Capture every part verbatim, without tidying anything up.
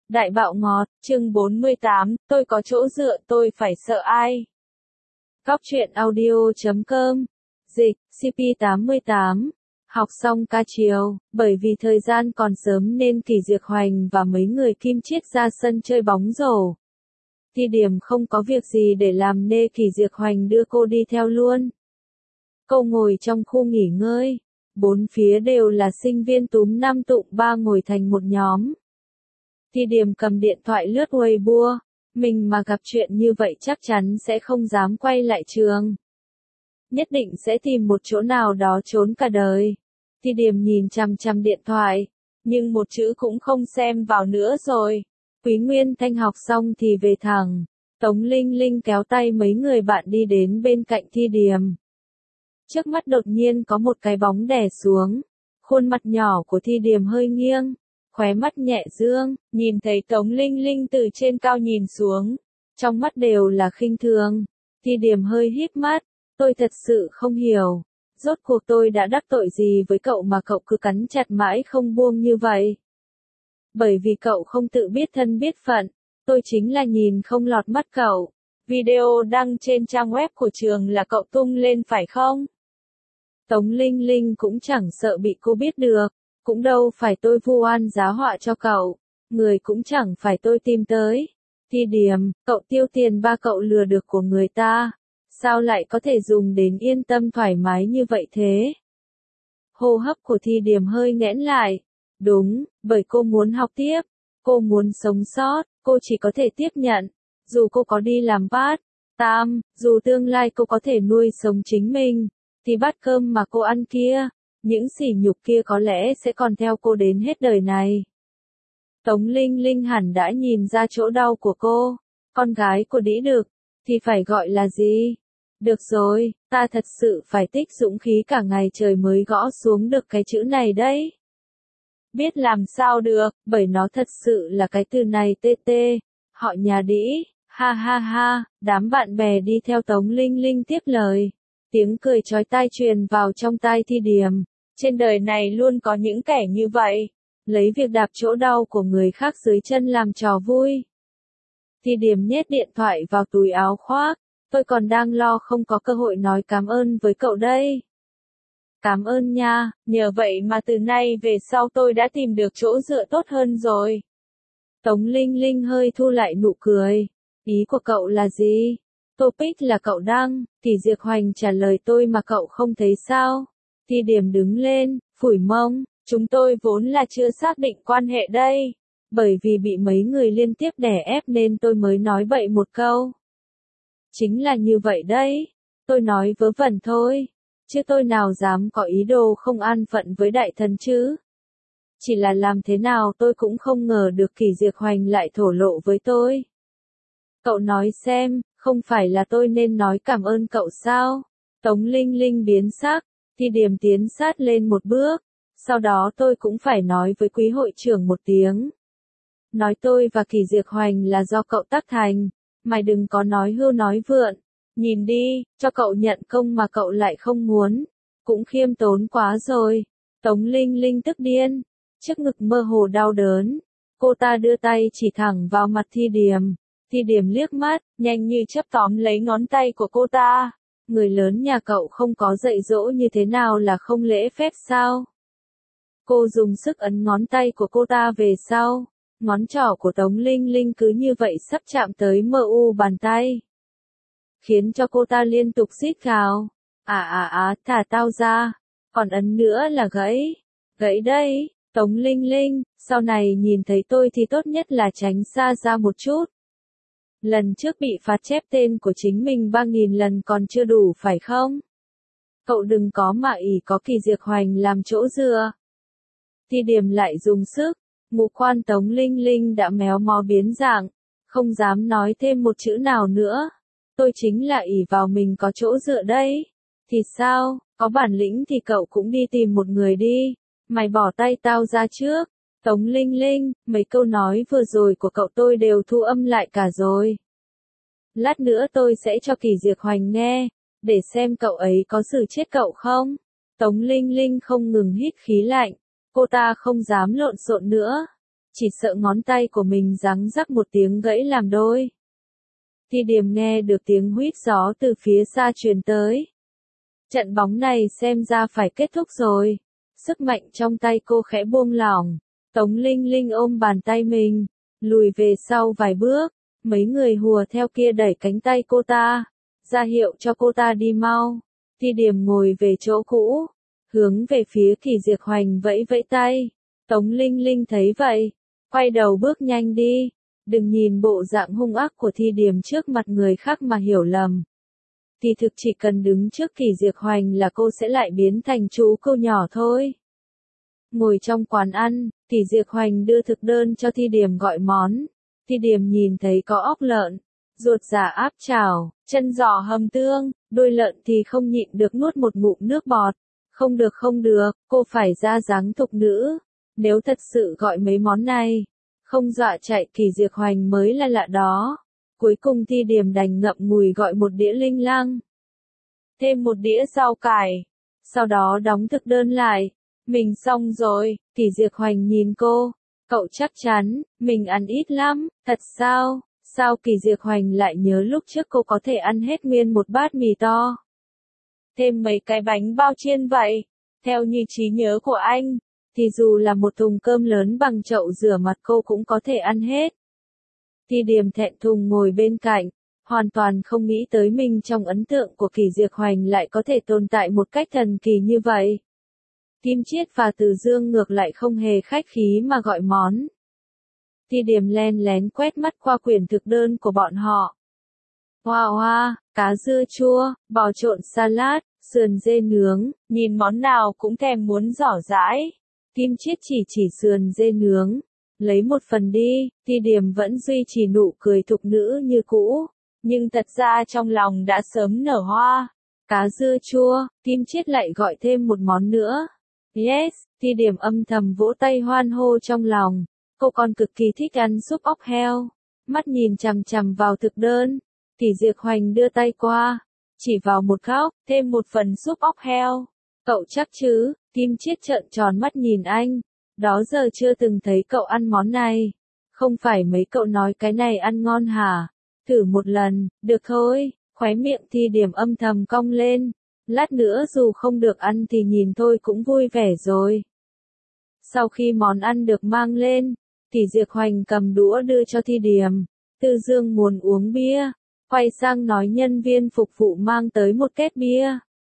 Đại bạo ngọt, chương bốn mươi tám, tôi có chỗ dựa tôi phải sợ ai. Cóc truyện audio chấm com. Dịch, xê pê tám mươi tám. Học xong ca chiều, bởi vì thời gian còn sớm nên Kỳ Diệc Hoành và mấy người Kim Chiết ra sân chơi bóng rổ. Thi Điểm không có việc gì để làm nên Kỳ Diệc Hoành đưa cô đi theo luôn. Cô ngồi trong khu nghỉ ngơi. Bốn phía đều là sinh viên túm năm tụm ba ngồi thành một nhóm. Thi Điểm cầm điện thoại lướt Weibo, mình mà gặp chuyện như vậy chắc chắn sẽ không dám quay lại trường. Nhất định sẽ tìm một chỗ nào đó trốn cả đời. Thi Điểm nhìn chằm chằm điện thoại, nhưng một chữ cũng không xem vào nữa rồi. Quý Nguyên Thanh học xong thì về thẳng. Tống Linh Linh kéo tay mấy người bạn đi đến bên cạnh Thi Điểm. Trước mắt đột nhiên có một cái bóng đè xuống. Khuôn mặt nhỏ của Thi Điểm hơi nghiêng. Khóe mắt nhẹ dương, nhìn thấy Tống Linh Linh từ trên cao nhìn xuống. Trong mắt đều là khinh thường. Thi Điểm hơi híp mắt. Tôi thật sự không hiểu. Rốt cuộc tôi đã đắc tội gì với cậu mà cậu cứ cắn chặt mãi không buông như vậy? Bởi vì cậu không tự biết thân biết phận. Tôi chính là nhìn không lọt mắt cậu. Video đăng trên trang web của trường là cậu tung lên phải không? Tống Linh Linh cũng chẳng sợ bị cô biết được. Cũng đâu phải tôi vu oan giá họa cho cậu. Người cũng chẳng phải tôi tìm tới. Thi Điểm, cậu tiêu tiền ba cậu lừa được của người ta. Sao lại có thể dùng đến yên tâm thoải mái như vậy thế? Hô hấp của Thi Điểm hơi nghẽn lại. Đúng, bởi cô muốn học tiếp. Cô muốn sống sót, cô chỉ có thể tiếp nhận. Dù cô có đi làm part time, dù tương lai cô có thể nuôi sống chính mình, thì bát cơm mà cô ăn kia, những sỉ nhục kia có lẽ sẽ còn theo cô đến hết đời này. Tống Linh Linh hẳn đã nhìn ra chỗ đau của cô. Con gái của đĩ đực, thì phải gọi là gì? Được rồi, ta thật sự phải tích dũng khí cả ngày trời mới gõ xuống được cái chữ này đấy. Biết làm sao được, bởi nó thật sự là cái từ này tê tê. Họ nhà đĩ, ha ha ha, đám bạn bè đi theo Tống Linh Linh tiếp lời. Tiếng cười chói tai truyền vào trong tai Thi Điểm. Trên đời này luôn có những kẻ như vậy. Lấy việc đạp chỗ đau của người khác dưới chân làm trò vui. Thi Điểm nhét điện thoại vào túi áo khoác. Tôi còn đang lo không có cơ hội nói cảm ơn với cậu đây. Cảm ơn nha, nhờ vậy mà từ nay về sau tôi đã tìm được chỗ dựa tốt hơn rồi. Tống Linh Linh hơi thu lại nụ cười. Ý của cậu là gì? Topic là cậu đăng, Kỳ Diệc Hoành trả lời tôi mà cậu không thấy sao? Thi Điểm đứng lên, phủi mông, chúng tôi vốn là chưa xác định quan hệ đây. Bởi vì bị mấy người liên tiếp đè ép nên tôi mới nói bậy một câu. Chính là như vậy đấy, tôi nói vớ vẩn thôi, chứ tôi nào dám có ý đồ không an phận với đại thần chứ. Chỉ là làm thế nào tôi cũng không ngờ được Kỳ Diệc Hoành lại thổ lộ với tôi. Cậu nói xem, không phải là tôi nên nói cảm ơn cậu sao? Tống Linh Linh biến sắc, Thi Điểm tiến sát lên một bước, sau đó tôi cũng phải nói với quý hội trưởng một tiếng. Nói tôi và Kỳ Diệc Hoành là do cậu tác thành, mày đừng có nói hưu nói vượn. Nhìn đi, cho cậu nhận công mà cậu lại không muốn. Cũng khiêm tốn quá rồi. Tống Linh Linh tức điên. Trước ngực mơ hồ đau đớn. Cô ta đưa tay chỉ thẳng vào mặt Thi Điểm. Thi Điểm liếc mắt, nhanh như chớp tóm lấy ngón tay của cô ta. Người lớn nhà cậu không có dạy dỗ như thế nào là không lễ phép sao? Cô dùng sức ấn ngón tay của cô ta về sau. Ngón trỏ của Tống Linh Linh cứ như vậy sắp chạm tới mờ u bàn tay. Khiến cho cô ta liên tục rít gào. À à à, thả tao ra. Còn ấn nữa là gãy. Gãy đây, Tống Linh Linh, sau này nhìn thấy tôi thì tốt nhất là tránh xa ra một chút. Lần trước bị phạt chép tên của chính mình ba nghìn lần còn chưa đủ phải không? Cậu đừng có mà ỷ có Kỳ Diệc Hoành làm chỗ dựa. Thi Điểm lại dùng sức. Ngũ quan Tống Linh Linh đã méo mó biến dạng, không dám nói thêm một chữ nào nữa. Tôi chính là ỷ vào mình có chỗ dựa đây. Thì sao, có bản lĩnh thì cậu cũng đi tìm một người đi. Mày bỏ tay tao ra trước. Tống Linh Linh, mấy câu nói vừa rồi của cậu tôi đều thu âm lại cả rồi. Lát nữa tôi sẽ cho Kỳ Diệc Hoành nghe, để xem cậu ấy có xử chết cậu không. Tống Linh Linh không ngừng hít khí lạnh. Cô ta không dám lộn xộn nữa. chỉ sợ ngón tay của mình giằng rắc một tiếng gãy làm đôi. Thi Điềm nghe được tiếng huýt gió từ phía xa truyền tới. Trận bóng này xem ra phải kết thúc rồi. Sức mạnh trong tay cô khẽ buông lỏng. Tống Linh Linh ôm bàn tay mình, lùi về sau vài bước. Mấy người hùa theo kia đẩy cánh tay cô ta, ra hiệu cho cô ta đi mau. Thi Điềm ngồi về chỗ cũ, hướng về phía Kỳ Diệc Hoành vẫy vẫy tay. Tống Linh Linh thấy vậy, quay đầu bước nhanh đi. Đừng nhìn bộ dạng hung ác của Thi Điềm trước mặt người khác mà hiểu lầm. Thì thực chỉ cần đứng trước Kỳ Diệc Hoành là cô sẽ lại biến thành chú cô nhỏ thôi. Ngồi trong quán ăn, Kỳ Diệc Hoành đưa thực đơn cho Thi Điềm gọi món. Thi Điềm nhìn thấy có ốc lợn, ruột già áp chảo, chân giò hầm tương, đuôi lợn thì không nhịn được nuốt một ngụm nước bọt. Không được không được, cô phải ra dáng thục nữ. Nếu thật sự gọi mấy món này, không dọa chạy Kỳ Diệc Hoành mới là lạ đó. Cuối cùng Thi Điềm đành ngậm ngùi gọi một đĩa linh lăng. Thêm một đĩa rau cải. Sau đó đóng thực đơn lại. Mình xong rồi, Kỳ Diệc Hoành nhìn cô. Cậu chắc chắn, mình ăn ít lắm, thật sao? Sao Kỳ Diệc Hoành lại nhớ lúc trước cô có thể ăn hết nguyên một bát mì to? Thêm mấy cái bánh bao chiên vậy. Theo như trí nhớ của anh, thì dù là một thùng cơm lớn bằng chậu rửa mặt cô cũng có thể ăn hết. Thi Điềm thẹn thùng ngồi bên cạnh, hoàn toàn không nghĩ tới mình trong ấn tượng của Kỳ Diệc Hoành lại có thể tồn tại một cách thần kỳ như vậy. Kim Chiết và Từ Dương ngược lại không hề khách khí mà gọi món. Thi Điềm len lén quét mắt qua quyển thực đơn của bọn họ. Hoa hoa, cá dưa chua, bò trộn salad, sườn dê nướng, nhìn món nào cũng thèm muốn giỏ giãi. Kim Chiết chỉ chỉ sườn dê nướng. Lấy một phần đi, Thi Điềm vẫn duy trì nụ cười thục nữ như cũ. Nhưng thật ra trong lòng đã sớm nở hoa. Cá dưa chua, Kim Chiết lại gọi thêm một món nữa. Yes, Thi Điềm âm thầm vỗ tay hoan hô trong lòng. Cô còn cực kỳ thích ăn súp ốc heo. Mắt nhìn chằm chằm vào thực đơn. Kỳ Diệc Hoành đưa tay qua. Chỉ vào một góc, thêm một phần súp ốc heo. Cậu chắc chứ? Kim Chiết trợn tròn mắt nhìn anh. Đó giờ chưa từng thấy cậu ăn món này. Không phải mấy cậu nói cái này ăn ngon hả? Thử một lần, được thôi. Khóe miệng Thi Điềm âm thầm cong lên. Lát nữa dù không được ăn thì nhìn thôi cũng vui vẻ rồi. Sau khi món ăn được mang lên, Kỳ Diệc Hoành cầm đũa đưa cho Thi Điềm. Từ Dương muốn uống bia, quay sang nói nhân viên phục vụ mang tới một két bia.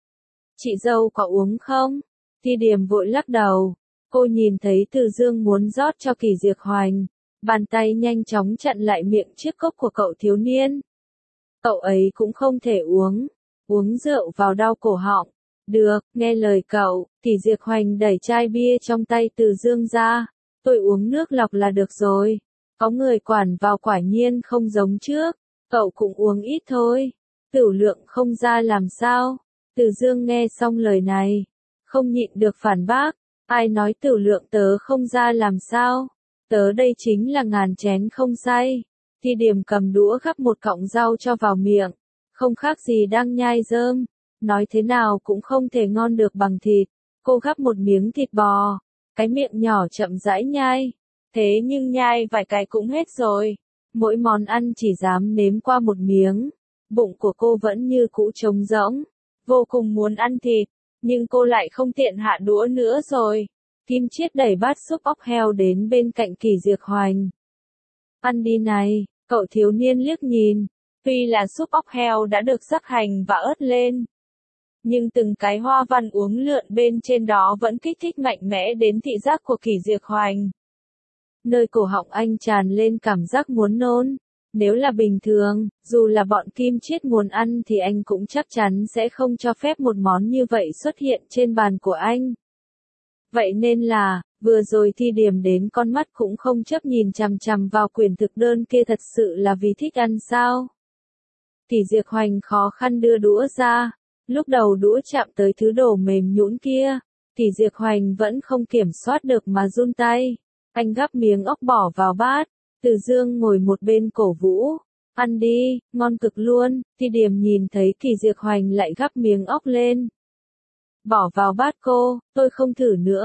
Chị dâu có uống không? Thi Điềm vội lắc đầu. Cô nhìn thấy Từ Dương muốn rót cho Kỳ Diệc Hoành. Bàn tay nhanh chóng chặn lại miệng chiếc cốc của cậu thiếu niên. Cậu ấy cũng không thể uống. Uống rượu vào đau cổ họng. Được, nghe lời cậu. Kỳ Diệc Hoành đẩy chai bia trong tay Từ Dương ra. Tôi uống nước lọc là được rồi. Có người quản vào quả nhiên không giống trước. Cậu cũng uống ít thôi. Tửu lượng không ra làm sao? Từ Dương nghe xong lời này, không nhịn được phản bác. Ai nói tửu lượng tớ không ra làm sao? Tớ đây chính là ngàn chén không say. Thi Điềm cầm đũa gắp một cọng rau cho vào miệng. Không khác gì đang nhai rơm. Nói thế nào cũng không thể ngon được bằng thịt. Cô gắp một miếng thịt bò. Cái miệng nhỏ chậm rãi nhai. Thế nhưng nhai vài cái cũng hết rồi. Mỗi món ăn chỉ dám nếm qua một miếng. Bụng của cô vẫn như cũ trống rỗng. Vô cùng muốn ăn thịt. Nhưng cô lại không tiện hạ đũa nữa rồi. Kim Chiết đẩy bát súp ốc heo đến bên cạnh Kỳ Diệc Hoành. Ăn đi này, cậu thiếu niên liếc nhìn. Tuy là súp ốc heo đã được rắc hành và ớt lên. Nhưng từng cái hoa văn uốn lượn bên trên đó vẫn kích thích mạnh mẽ đến thị giác của Kỳ Diệc Hoành. Nơi cổ họng anh tràn lên cảm giác muốn nôn. Nếu là bình thường, dù là bọn Kim Chiết muốn ăn thì anh cũng chắc chắn sẽ không cho phép một món như vậy xuất hiện trên bàn của anh. Vậy nên là, vừa rồi Thi Điềm đến con mắt cũng không chấp nhìn chằm chằm vào quyển thực đơn kia thật sự là vì thích ăn sao? Kỳ Diệc Hoành khó khăn đưa đũa ra. Lúc đầu đũa chạm tới thứ đồ mềm nhũn kia, Kỳ Diệc Hoành vẫn không kiểm soát được mà run tay. Anh gắp miếng ốc bỏ vào bát. Từ Dương ngồi một bên cổ vũ. Ăn đi, ngon cực luôn. Thi Điềm nhìn thấy Kỳ Diệc Hoành lại gắp miếng ốc lên. Bỏ vào bát cô, tôi không thử nữa.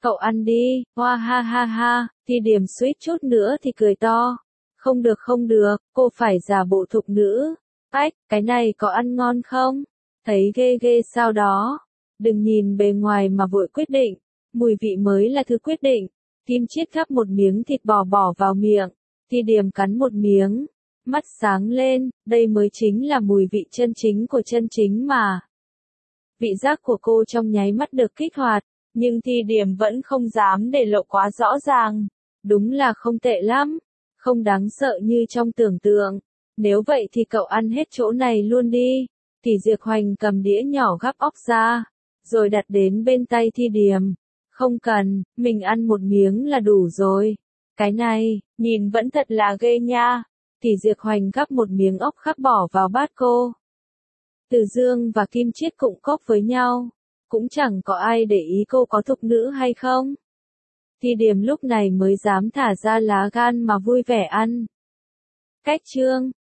Cậu ăn đi, hoa ha ha ha, Thi Điềm suýt chút nữa thì cười to. Không được không được, cô phải giả bộ thục nữ. Ách, cái này có ăn ngon không? Thấy ghê ghê sao đó. Đừng nhìn bề ngoài mà vội quyết định. Mùi vị mới là thứ quyết định. Kim Chiết gắp một miếng thịt bò bỏ vào miệng. Thi Điềm cắn một miếng. Mắt sáng lên, đây mới chính là mùi vị chân chính của chân chính mà. Vị giác của cô trong nháy mắt được kích hoạt. Nhưng Thi Điềm vẫn không dám để lộ quá rõ ràng. Đúng là không tệ lắm. Không đáng sợ như trong tưởng tượng. Nếu vậy thì cậu ăn hết chỗ này luôn đi. Thì Diệp Hoành cầm đĩa nhỏ gắp óc ra. Rồi đặt đến bên tay Thi Điềm. Không cần, mình ăn một miếng là đủ rồi. Cái này, nhìn vẫn thật là ghê nha. Thì Diệp Hoành gắp một miếng ốc khắp bỏ vào bát cô. Từ Dương và Kim Chiết cũng cốc với nhau. Cũng chẳng có ai để ý cô có thục nữ hay không. Thi Điềm lúc này mới dám thả ra lá gan mà vui vẻ ăn. Cách chương